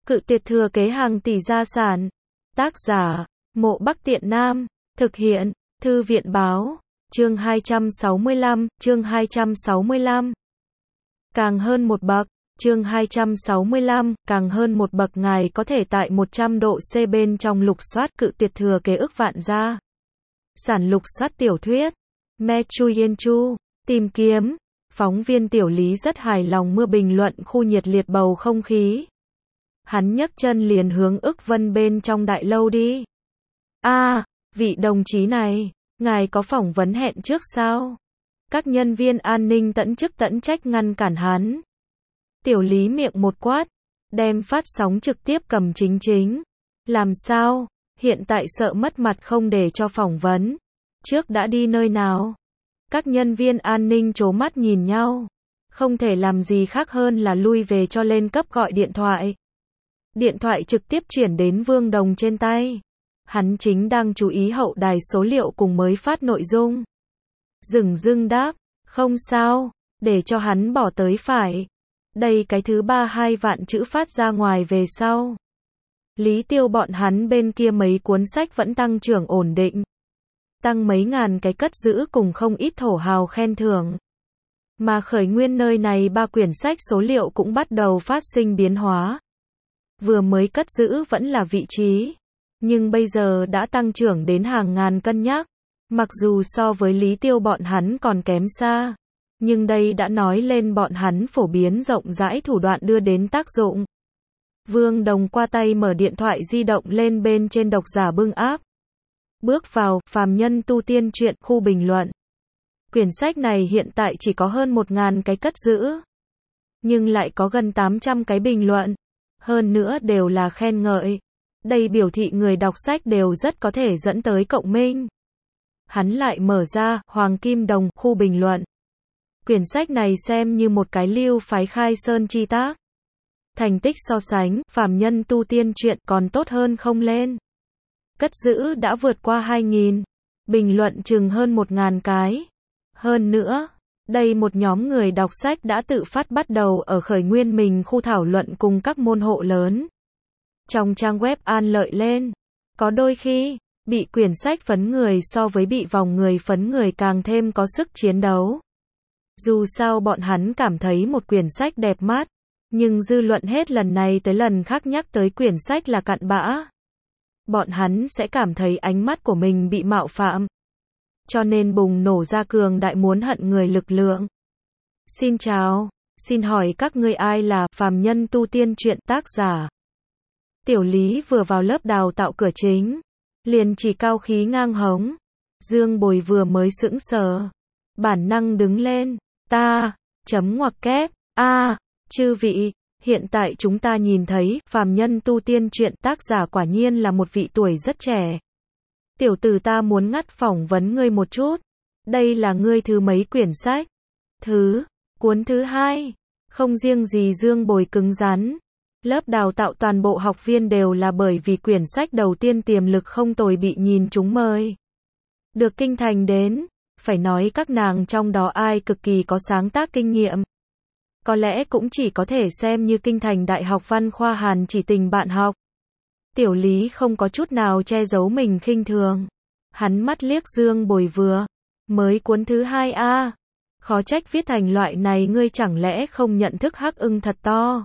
Cự tuyệt thừa kế hàng tỷ gia sản. Tác giả, Mộ Bắc Tiện Nam. Thực hiện, Thư viện báo. Chương 265, chương 265. Càng hơn một bậc. Chương 265, càng hơn một bậc ngài có thể tại 100 độ C bên trong lục soát cự tuyệt thừa kế ức vạn gia sản lục soát tiểu thuyết. Me Chu Yen Chu. Tìm kiếm. Phóng viên Tiểu Lý rất hài lòng mưa bình luận khu nhiệt liệt bầu không khí. Hắn nhấc chân liền hướng ức vân bên trong đại lâu đi. Vị đồng chí này, ngài có phỏng vấn hẹn trước sao? Các nhân viên an ninh tận chức tận trách ngăn cản hắn. Tiểu Lý miệng một quát, đem phát sóng trực tiếp cầm chính. Làm sao? Hiện tại sợ mất mặt không để cho phỏng vấn. Trước đã đi nơi nào? Các nhân viên an ninh trố mắt nhìn nhau. Không thể làm gì khác hơn là lui về cho lên cấp gọi điện thoại. Điện thoại trực tiếp chuyển đến Vương Đồng trên tay. Hắn chính đang chú ý hậu đài số liệu cùng mới phát nội dung. Dửng đáp, không sao, để cho hắn bỏ tới phải. Đây cái thứ 32 vạn chữ phát ra ngoài về sau. Lý Tiêu bọn hắn bên kia mấy cuốn sách vẫn tăng trưởng ổn định. Tăng mấy ngàn cái cất giữ cùng không ít thổ hào khen thưởng. Mà khởi nguyên nơi này 3 quyển sách số liệu cũng bắt đầu phát sinh biến hóa. Vừa mới cất giữ vẫn là vị trí, nhưng bây giờ đã tăng trưởng đến hàng ngàn cân nhắc. Mặc dù so với Lý Tiêu bọn hắn còn kém xa, nhưng đây đã nói lên bọn hắn phổ biến rộng rãi thủ đoạn đưa đến tác dụng. Vương Đồng qua tay mở điện thoại di động lên bên trên độc giả bưng áp. Bước vào phàm nhân tu tiên truyện khu bình luận. Quyển sách này hiện tại chỉ có hơn 1.000 cái cất giữ, nhưng lại có gần 800 cái bình luận. Hơn nữa đều là khen ngợi. Đây biểu thị người đọc sách đều rất có thể dẫn tới cộng minh. Hắn lại mở ra Hoàng Kim Đồng khu bình luận. Quyển sách này xem như một cái lưu phái khai sơn chi tác. Thành tích so sánh phàm nhân tu tiên truyện còn tốt hơn không lên. Cất giữ đã vượt qua 2.000, bình luận chừng hơn 1.000 cái. Hơn nữa, đây một nhóm người đọc sách đã tự phát bắt đầu ở khởi nguyên mình khu thảo luận cùng các môn hộ lớn. Trong trang web an lợi lên, có đôi khi, bị quyển sách phấn người so với bị vòng người phấn người càng thêm có sức chiến đấu. Dù sao bọn hắn cảm thấy một quyển sách đẹp mắt, nhưng dư luận hết lần này tới lần khác nhắc tới quyển sách là cặn bã. Bọn hắn sẽ cảm thấy ánh mắt của mình bị mạo phạm. Cho nên bùng nổ ra cường đại muốn hận người lực lượng. Xin chào, xin hỏi các ngươi ai là phàm nhân tu tiên truyện tác giả? Tiểu Lý vừa vào lớp đào tạo cửa chính, liền chỉ cao khí ngang hống. Dương Bồi vừa mới sững sờ, bản năng đứng lên, chấm ngoặc kép, chư vị, hiện tại chúng ta nhìn thấy phàm nhân tu tiên truyện tác giả quả nhiên là một vị tuổi rất trẻ. Tiểu tử ta muốn ngắt phỏng vấn ngươi một chút. Đây là ngươi thứ mấy quyển sách? Cuốn thứ 2. Không riêng gì Dương Bồi cứng rắn. Lớp đào tạo toàn bộ học viên đều là bởi vì quyển sách đầu tiên tiềm lực không tồi bị nhìn chúng mời. Được kinh thành đến, phải nói các nàng trong đó ai cực kỳ có sáng tác kinh nghiệm. Có lẽ cũng chỉ có thể xem như kinh thành Đại học Văn khoa Hàn Chỉ Tình bạn học. Tiểu Lý không có chút nào che giấu mình khinh thường. Hắn mắt liếc Dương Bồi vừa mới cuốn thứ 2 khó trách viết thành loại này ngươi chẳng lẽ không nhận thức Hắc Ưng thật to.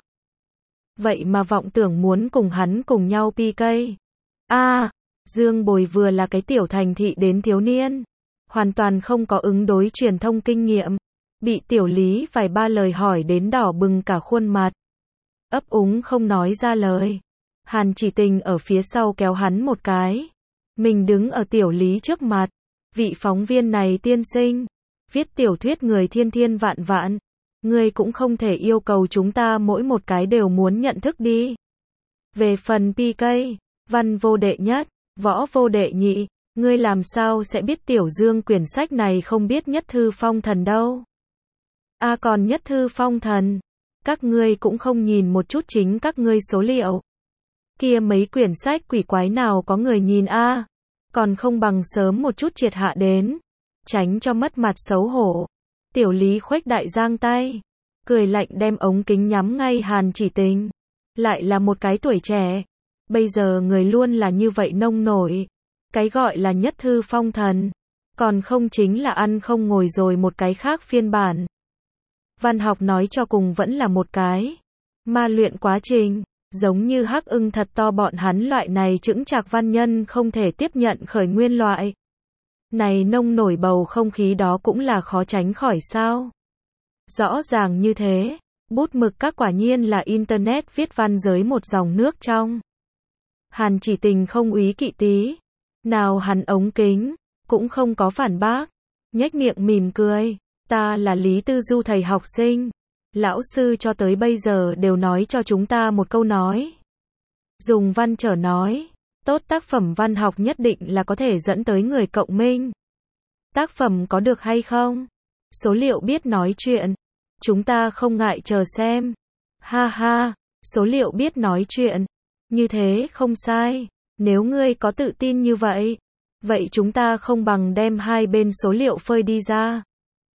Vậy mà vọng tưởng muốn cùng hắn cùng nhau PK. Dương Bồi vừa là cái tiểu thành thị đến thiếu niên, hoàn toàn không có ứng đối truyền thông kinh nghiệm. Bị Tiểu Lý vài ba lời hỏi đến đỏ bừng cả khuôn mặt. Ấp úng không nói ra lời. Hàn Chỉ Tình ở phía sau kéo hắn một cái. Mình đứng ở Tiểu Lý trước mặt. Vị phóng viên này tiên sinh. Viết tiểu thuyết người thiên thiên vạn vạn. Ngươi cũng không thể yêu cầu chúng ta mỗi một cái đều muốn nhận thức đi. Về phần PK, văn vô đệ nhất, võ vô đệ nhị. Ngươi làm sao sẽ biết Tiểu Dương quyển sách này không biết nhất thư phong thần đâu. Còn nhất thư phong thần. Các ngươi cũng không nhìn một chút chính các ngươi số liệu. Kia mấy quyển sách quỷ quái nào có người nhìn còn không bằng sớm một chút triệt hạ đến, tránh cho mất mặt xấu hổ. Tiểu Lý khuếch đại giang tay, cười lạnh đem ống kính nhắm ngay Hàn Chỉ Tình. Lại là một cái tuổi trẻ. Bây giờ người luôn là như vậy nông nổi. Cái gọi là nhất thư phong thần. Còn không chính là ăn không ngồi rồi một cái khác phiên bản. Văn học nói cho cùng vẫn là một cái ma luyện quá trình. Giống như Hắc Ưng Thật To bọn hắn loại này chững chạc văn nhân không thể tiếp nhận khởi nguyên loại. Này nông nổi bầu không khí đó cũng là khó tránh khỏi sao. Rõ ràng như thế, bút mực các quả nhiên là internet viết văn giới một dòng nước trong. Hàn Chỉ Tình không úy kỵ tí. Nào hắn ống kính, cũng không có phản bác. Nhếch miệng mỉm cười. Ta là Lý Tư Du thầy học sinh. Lão sư cho tới bây giờ đều nói cho chúng ta một câu nói. Dùng văn trở nói. Tốt tác phẩm văn học nhất định là có thể dẫn tới người cộng minh. Tác phẩm có được hay không? Số liệu biết nói chuyện. Chúng ta không ngại chờ xem. Ha ha, số liệu biết nói chuyện. Như thế không sai. Nếu ngươi có tự tin như vậy, vậy chúng ta không bằng đem hai bên số liệu phơi đi ra.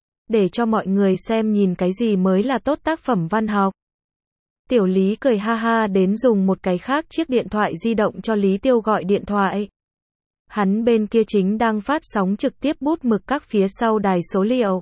Để cho mọi người xem nhìn cái gì mới là tốt tác phẩm văn học. Tiểu Lý cười ha ha đến dùng một cái khác chiếc điện thoại di động cho Lý Tiêu gọi điện thoại. Hắn bên kia chính đang phát sóng trực tiếp bút mực các phía sau đài số liệu.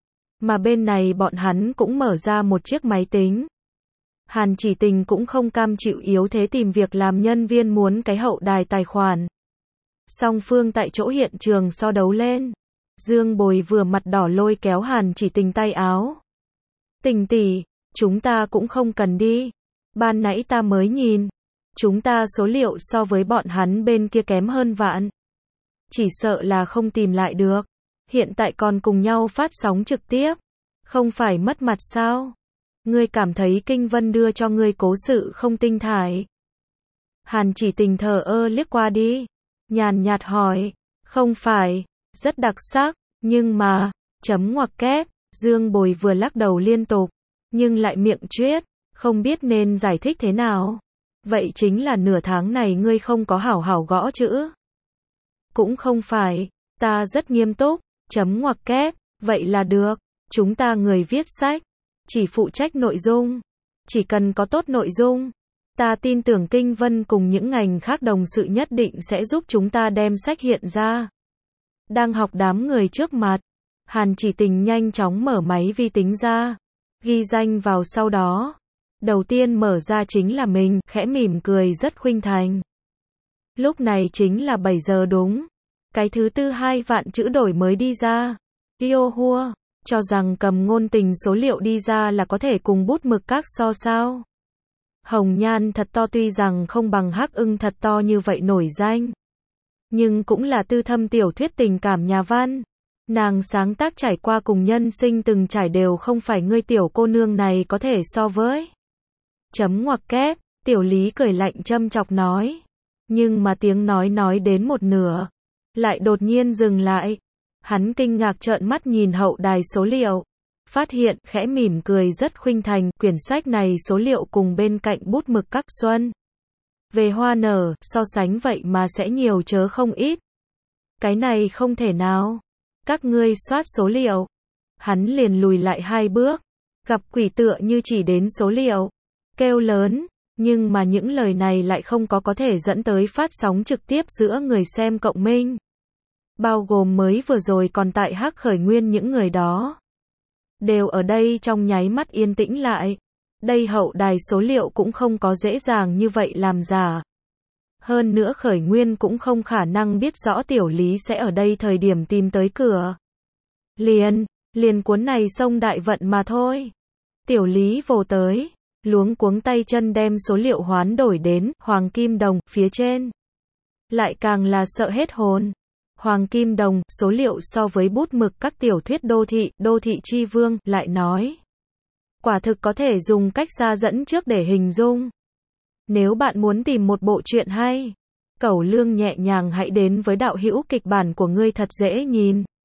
Mà bên này bọn hắn cũng mở ra một chiếc máy tính. Hàn Chỉ Tình cũng không cam chịu yếu thế tìm việc làm nhân viên muốn cái hậu đài tài khoản. Song phương tại chỗ hiện trường so đấu lên. Dương Bồi vừa mặt đỏ lôi kéo Hàn Chỉ Tình tay áo. Tình tỷ, chúng ta cũng không cần đi. Ban nãy ta mới nhìn. Chúng ta số liệu so với bọn hắn bên kia kém hơn vạn. Chỉ sợ là không tìm lại được. Hiện tại còn cùng nhau phát sóng trực tiếp. Không phải mất mặt sao? Ngươi cảm thấy Kinh Vân đưa cho ngươi cố sự không tinh thải. Hàn Chỉ Tình thờ ơ liếc qua đi. Nhàn nhạt hỏi. Không phải. Rất đặc sắc. Nhưng mà. Chấm ngoặc kép. Dương Bồi vừa lắc đầu liên tục. Nhưng lại miệng chuyết. Không biết nên giải thích thế nào. Vậy chính là nửa tháng này ngươi không có hảo hảo gõ chữ. Cũng không phải. Ta rất nghiêm túc. Chấm ngoặc kép. Vậy là được. Chúng ta người viết sách. Chỉ phụ trách nội dung. Chỉ cần có tốt nội dung. Ta tin tưởng Kinh Vân cùng những ngành khác đồng sự nhất định sẽ giúp chúng ta đem sách hiện ra. Đang học đám người trước mặt. Hàn Chỉ Tình nhanh chóng mở máy vi tính ra. Ghi danh vào sau đó. Đầu tiên mở ra chính là mình, khẽ mỉm cười rất khuynh thành. Lúc này chính là 7 giờ đúng. Cái thứ tư 2 vạn chữ đổi mới đi ra. Yêu hua. Cho rằng cầm ngôn tình số liệu đi ra là có thể cùng bút mực các so sao. Hồng Nhan Thật To tuy rằng không bằng Hắc Ưng Thật To như vậy nổi danh. Nhưng cũng là tư thâm tiểu thuyết tình cảm nhà văn. Nàng sáng tác trải qua cùng nhân sinh từng trải đều không phải ngươi tiểu cô nương này có thể so với. Chấm ngoặc kép, Tiểu Lý cười lạnh châm chọc nói. Nhưng mà tiếng nói đến một nửa. Lại đột nhiên dừng lại. Hắn kinh ngạc trợn mắt nhìn hậu đài số liệu. Phát hiện, khẽ mỉm cười rất khuynh thành, quyển sách này số liệu cùng bên cạnh bút mực các xuân. Về hoa nở, so sánh vậy mà sẽ nhiều chớ không ít. Cái này không thể nào. Các ngươi soát số liệu. Hắn liền lùi lại 2 bước. Gặp quỷ tựa như chỉ đến số liệu. Kêu lớn. Nhưng mà những lời này lại không có thể dẫn tới phát sóng trực tiếp giữa người xem cộng minh. Bao gồm mới vừa rồi còn tại Hắc Khởi Nguyên những người đó. Đều ở đây trong nháy mắt yên tĩnh lại. Đây hậu đài số liệu cũng không có dễ dàng như vậy làm giả. Hơn nữa Khởi Nguyên cũng không khả năng biết rõ Tiểu Lý sẽ ở đây thời điểm tìm tới cửa. Liền cuốn này xông đại vận mà thôi. Tiểu Lý vồ tới, luống cuống tay chân đem số liệu hoán đổi đến Hoàng Kim Đồng phía trên. Lại càng là sợ hết hồn. Hoàng Kim Đồng, số liệu so với bút mực các tiểu thuyết đô thị chi vương, lại nói. Quả thực có thể dùng cách ra dẫn trước để hình dung. Nếu bạn muốn tìm một bộ truyện hay, Cẩu Lương nhẹ nhàng hãy đến với đạo hữu kịch bản của ngươi thật dễ nhìn.